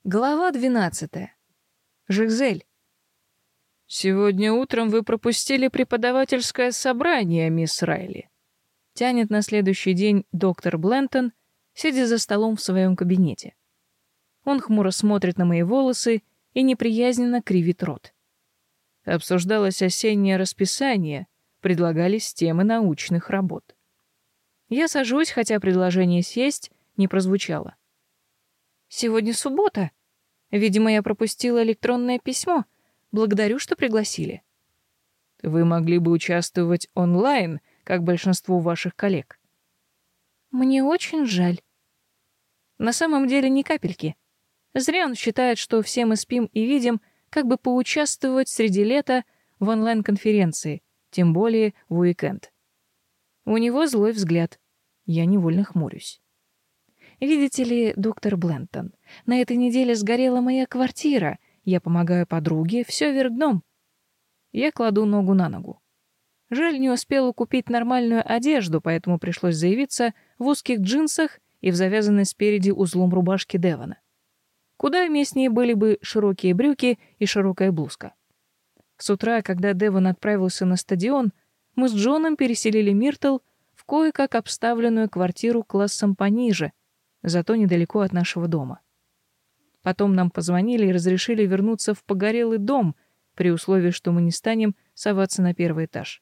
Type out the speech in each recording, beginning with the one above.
Глава 12. Жизель. «Сегодня утром вы пропустили преподавательское собрание, мисс Райли», тянет на следующий день доктор Блентон, сидя за столом в своем кабинете. Он хмуро смотрит на мои волосы и неприязненно кривит рот. Обсуждалось осеннее расписание, предлагались темы научных работ. Я сажусь, хотя предложение сесть не прозвучало. Сегодня суббота. Видимо, я пропустила электронное письмо. Благодарю, что пригласили. Вы могли бы участвовать онлайн, как большинство ваших коллег. Мне очень жаль. На самом деле ни капельки. Зря он считает, что все мы спим и видим, как бы поучаствовать среди лета в онлайн-конференции, тем более в уикенд. У него злой взгляд. Я невольно хмурюсь. Видите ли, доктор Блентон, на этой неделе сгорела моя квартира. Я помогаю подруге, все вверх дном. Я кладу ногу на ногу. Жаль, не успела купить нормальную одежду, поэтому пришлось заявиться в узких джинсах и в завязанной спереди узлом рубашке Девона. Куда уместнее были бы широкие брюки и широкая блузка. С утра, когда Девон отправился на стадион, мы с Джоном переселили Миртл в кое-как обставленную квартиру классом пониже, зато недалеко от нашего дома. Потом нам позвонили и разрешили вернуться в погорелый дом, при условии, что мы не станем соваться на первый этаж.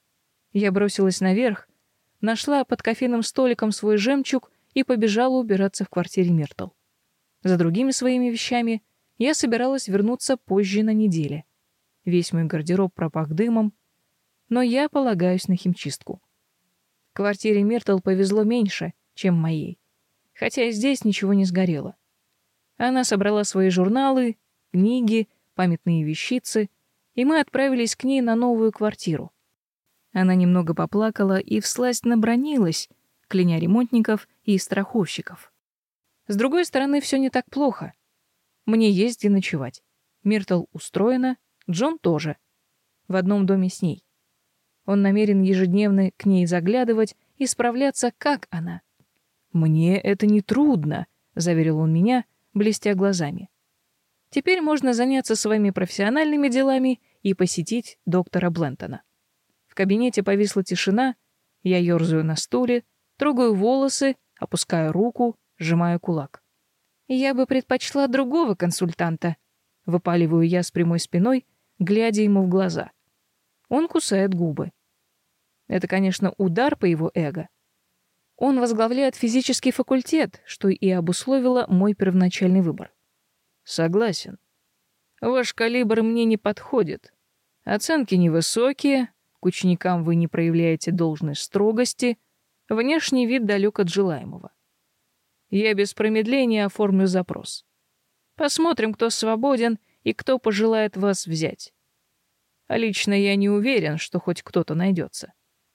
Я бросилась наверх, нашла под кофейным столиком свой жемчуг и побежала убираться в квартире Миртл. За другими своими вещами я собиралась вернуться позже на неделе. Весь мой гардероб пропах дымом, но я полагаюсь на химчистку. Квартире Миртл повезло меньше, чем моей, хотя и здесь ничего не сгорело. Она собрала свои журналы, книги, памятные вещицы, и мы отправились к ней на новую квартиру. Она немного поплакала и всласть набранилась, кляня ремонтников и страховщиков. С другой стороны, все не так плохо. Мне есть где ночевать. Миртл устроена, Джон тоже. В одном доме с ней. Он намерен ежедневно к ней заглядывать и справляться, как она. «Мне это не трудно», — заверил он меня, блестя глазами. «Теперь можно заняться своими профессиональными делами и посетить доктора Блентона». В кабинете повисла тишина, я ёрзаю на стуле, трогаю волосы, опускаю руку, сжимаю кулак. «Я бы предпочла другого консультанта», — выпаливаю я с прямой спиной, глядя ему в глаза. Он кусает губы. Это, конечно, удар по его эго. Он возглавляет физический факультет, что и обусловило мой первоначальный выбор. Согласен. Ваш калибр мне не подходит. Оценки невысокие, к ученикам вы не проявляете должной строгости, внешний вид далек от желаемого. Я без промедления оформлю запрос. Посмотрим, кто свободен и кто пожелает вас взять. А лично я не уверен, что хоть кто-то найдется.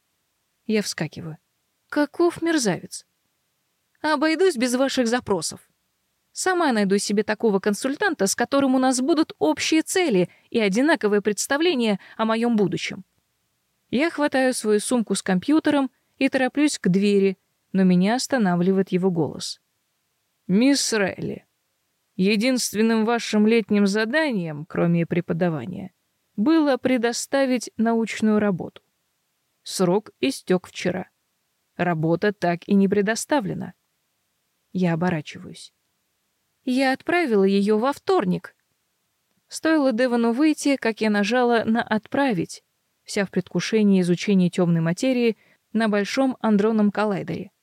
Я вскакиваю. Каков мерзавец! Обойдусь без ваших запросов. Сама найду себе такого консультанта, с которым у нас будут общие цели и одинаковое представление о моем будущем. Я хватаю свою сумку с компьютером и тороплюсь к двери, но меня останавливает его голос. «Мисс Райли, единственным вашим летним заданием, кроме преподавания, было предоставить научную работу. Срок истек вчера. Работа так и не предоставлена». Я оборачиваюсь. Я отправила ее во вторник. Стоило Девону выйти, как я нажала на «Отправить», вся в предвкушении изучения темной материи на большом андронном коллайдере.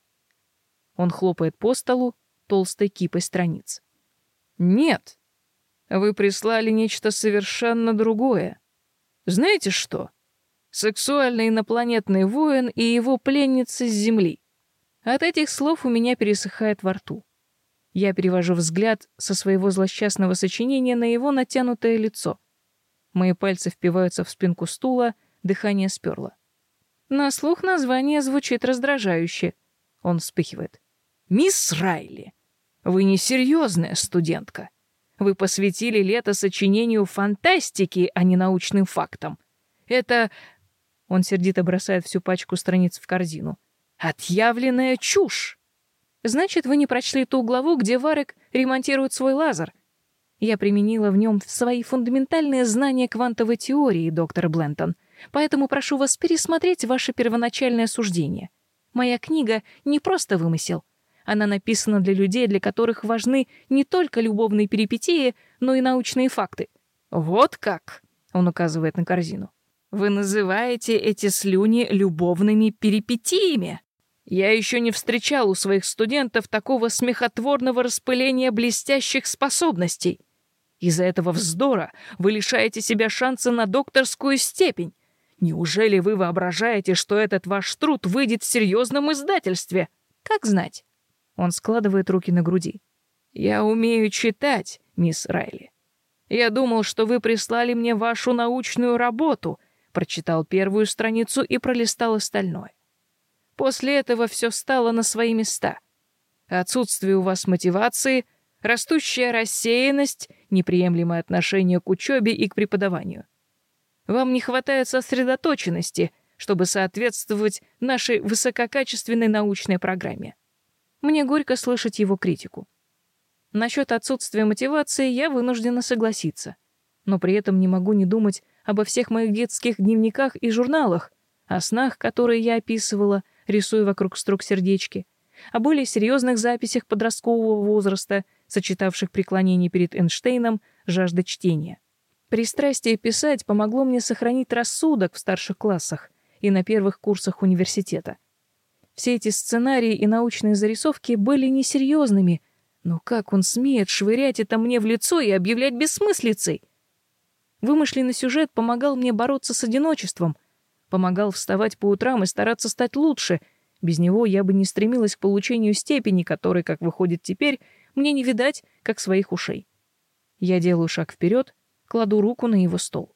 Он хлопает по столу толстой кипой страниц. «Нет, вы прислали нечто совершенно другое. Знаете что? Сексуальный инопланетный воин и его пленница с Земли». От этих слов у меня пересыхает во рту. Я перевожу взгляд со своего злосчастного сочинения на его натянутое лицо. Мои пальцы впиваются в спинку стула, дыхание сперло. На слух название звучит раздражающе. Он вспыхивает. «Мисс Райли, вы несерьезная студентка. Вы посвятили лето сочинению фантастики, а не научным фактам. Это...» Он сердито бросает всю пачку страниц в корзину. «Отъявленная чушь!» «Значит, вы не прочли ту главу, где Варек ремонтирует свой лазер?» Я применила в нем свои фундаментальные знания квантовой теории, доктор Блентон, поэтому прошу вас пересмотреть ваше первоначальное суждение. Моя книга не просто вымысел. Она написана для людей, для которых важны не только любовные перипетии, но и научные факты. «Вот как!» — он указывает на корзину. «Вы называете эти слюни любовными перипетиями? Я еще не встречал у своих студентов такого смехотворного распыления блестящих способностей. Из-за этого вздора вы лишаете себя шанса на докторскую степень. Неужели вы воображаете, что этот ваш труд выйдет в серьезном издательстве? Как знать?» Он складывает руки на груди. «Я умею читать, мисс Райли. Я думал, что вы прислали мне вашу научную работу», прочитал первую страницу и пролистал остальное. После этого все стало на свои места. Отсутствие у вас мотивации, растущая рассеянность, неприемлемое отношение к учебе и к преподаванию. Вам не хватает сосредоточенности, чтобы соответствовать нашей высококачественной научной программе. Мне горько слышать его критику. Насчет отсутствия мотивации я вынуждена согласиться, но при этом не могу не думать обо всех моих детских дневниках и журналах, о снах, которые я описывала, рисуя вокруг строк сердечки, о более серьезных записях подросткового возраста, сочетавших преклонение перед Эйнштейном, жажда чтения. Пристрастие писать помогло мне сохранить рассудок в старших классах и на первых курсах университета. Все эти сценарии и научные зарисовки были несерьезными, но как он смеет швырять это мне в лицо и объявлять бессмыслицей? Вымышленный сюжет помогал мне бороться с одиночеством, помогал вставать по утрам и стараться стать лучше. Без него я бы не стремилась к получению степени, которой, как выходит теперь, мне не видать, как своих ушей. Я делаю шаг вперед, кладу руку на его стол.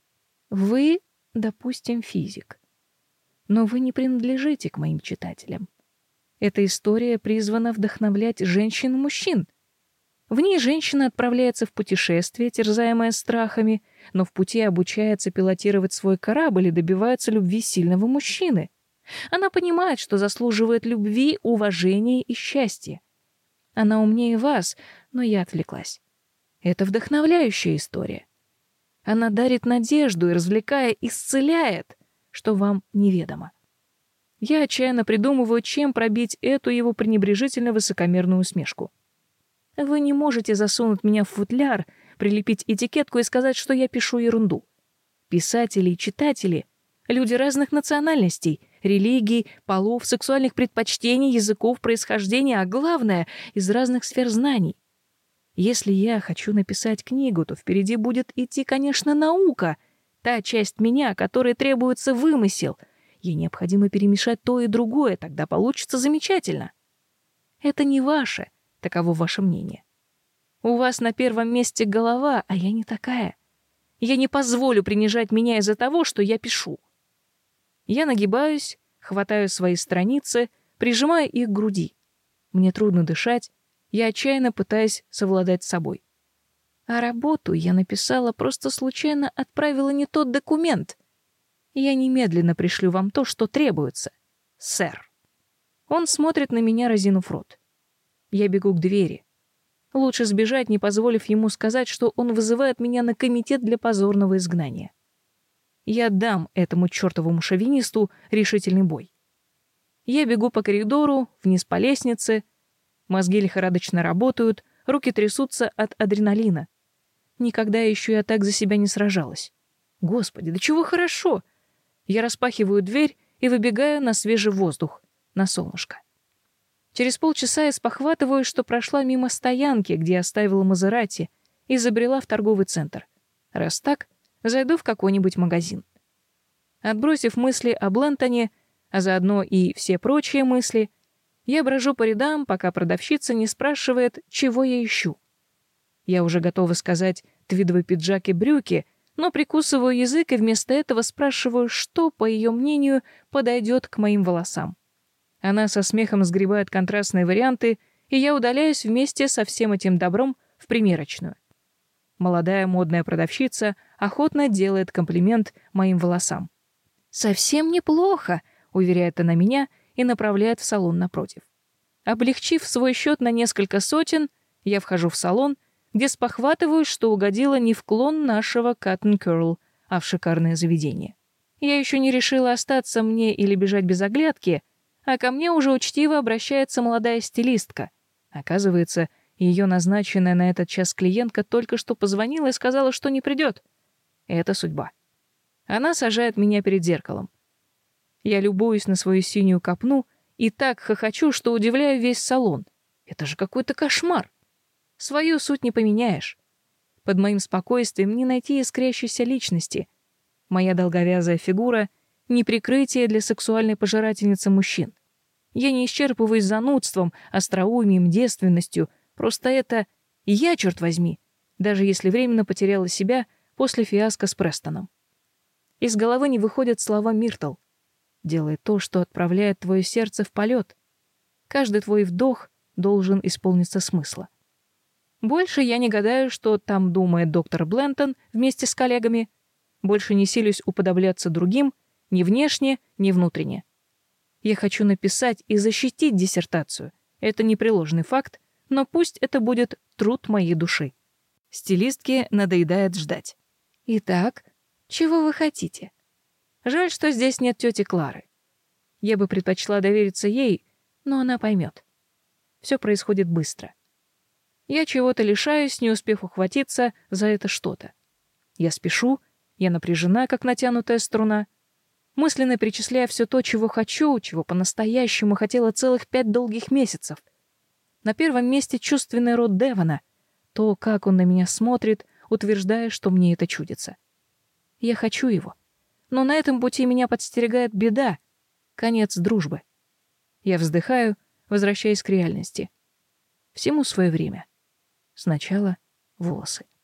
Вы, допустим, физик. Но вы не принадлежите к моим читателям. Эта история призвана вдохновлять женщин и мужчин. В ней женщина отправляется в путешествие, терзаемая страхами, но в пути обучается пилотировать свой корабль и добивается любви сильного мужчины. Она понимает, что заслуживает любви, уважения и счастья. Она умнее вас, но я отвлеклась. Это вдохновляющая история. Она дарит надежду и, развлекая, исцеляет, что вам неведомо. Я отчаянно придумываю, чем пробить эту его пренебрежительно высокомерную усмешку. Вы не можете засунуть меня в футляр, прилепить этикетку и сказать, что я пишу ерунду. Писатели и читатели — люди разных национальностей, религий, полов, сексуальных предпочтений, языков, происхождения, а главное — из разных сфер знаний. Если я хочу написать книгу, то впереди будет идти, конечно, наука, та часть меня, которой требуется вымысел. Ей необходимо перемешать то и другое, тогда получится замечательно. Это не ваше, таково ваше мнение. У вас на первом месте голова, а я не такая. Я не позволю принижать меня из-за того, что я пишу. Я нагибаюсь, хватаю свои страницы, прижимаю их к груди. Мне трудно дышать, я отчаянно пытаюсь совладать с собой. А работу я написала, просто случайно отправила не тот документ. Я немедленно пришлю вам то, что требуется, сэр. Он смотрит на меня, разинув рот. Я бегу к двери. Лучше сбежать, не позволив ему сказать, что он вызывает меня на комитет для позорного изгнания. Я дам этому чертовому шовинисту решительный бой. Я бегу по коридору, вниз по лестнице. Мозги лихорадочно работают, руки трясутся от адреналина. Никогда еще я так за себя не сражалась. Господи, да чего хорошо! Я распахиваю дверь и выбегаю на свежий воздух, на солнышко. Через полчаса я спохватываюсь, что прошла мимо стоянки, где оставила Мазерати, и забрела в торговый центр. Раз так, зайду в какой-нибудь магазин. Отбросив мысли о Блентоне, а заодно и все прочие мысли, я брожу по рядам, пока продавщица не спрашивает, чего я ищу. Я уже готова сказать твидовый пиджак и брюки, но прикусываю язык и вместо этого спрашиваю, что, по ее мнению, подойдет к моим волосам. Она со смехом сгребает контрастные варианты, и я удаляюсь вместе со всем этим добром в примерочную. Молодая модная продавщица охотно делает комплимент моим волосам. «Совсем неплохо», — уверяет она меня и направляет в салон напротив. Облегчив свой счет на несколько сотен, я вхожу в салон, где спохватываюсь, что угодила не в клон нашего Cut and Curl, а в шикарное заведение. Я еще не решила, остаться мне или бежать без оглядки, а ко мне уже учтиво обращается молодая стилистка. Оказывается, ее назначенная на этот час клиентка только что позвонила и сказала, что не придет. Это судьба. Она сажает меня перед зеркалом. Я любуюсь на свою синюю копну и так хохочу, что удивляю весь салон. Это же какой-то кошмар. Свою суть не поменяешь. Под моим спокойствием не найти искрящейся личности. Моя долговязая фигура — не прикрытие для сексуальной пожирательницы мужчин. Я не исчерпываюсь занудством, остроумием, девственностью. Просто это я, черт возьми, даже если временно потеряла себя после фиаско с Престоном. Из головы не выходят слова Миртл. Делай то, что отправляет твое сердце в полет. Каждый твой вдох должен исполниться смысла. Больше я не гадаю, что там думает доктор Блентон вместе с коллегами. Больше не силюсь уподобляться другим, ни внешне, ни внутренне. Я хочу написать и защитить диссертацию. Это непреложный факт, но пусть это будет труд моей души. Стилистке надоедает ждать. Итак, чего вы хотите? Жаль, что здесь нет тети Клары. Я бы предпочла довериться ей, но она поймет. Все происходит быстро. Я чего-то лишаюсь, не успев ухватиться за это что-то. Я спешу, я напряжена, как натянутая струна. Мысленно перечисляя все то, чего хочу, чего по-настоящему хотела целых 5 долгих месяцев. На первом месте чувственный рот Девона, то, как он на меня смотрит, утверждая, что мне это чудится. Я хочу его. Но на этом пути меня подстерегает беда, конец дружбы. Я вздыхаю, возвращаясь к реальности. Всему свое время. Сначала волосы.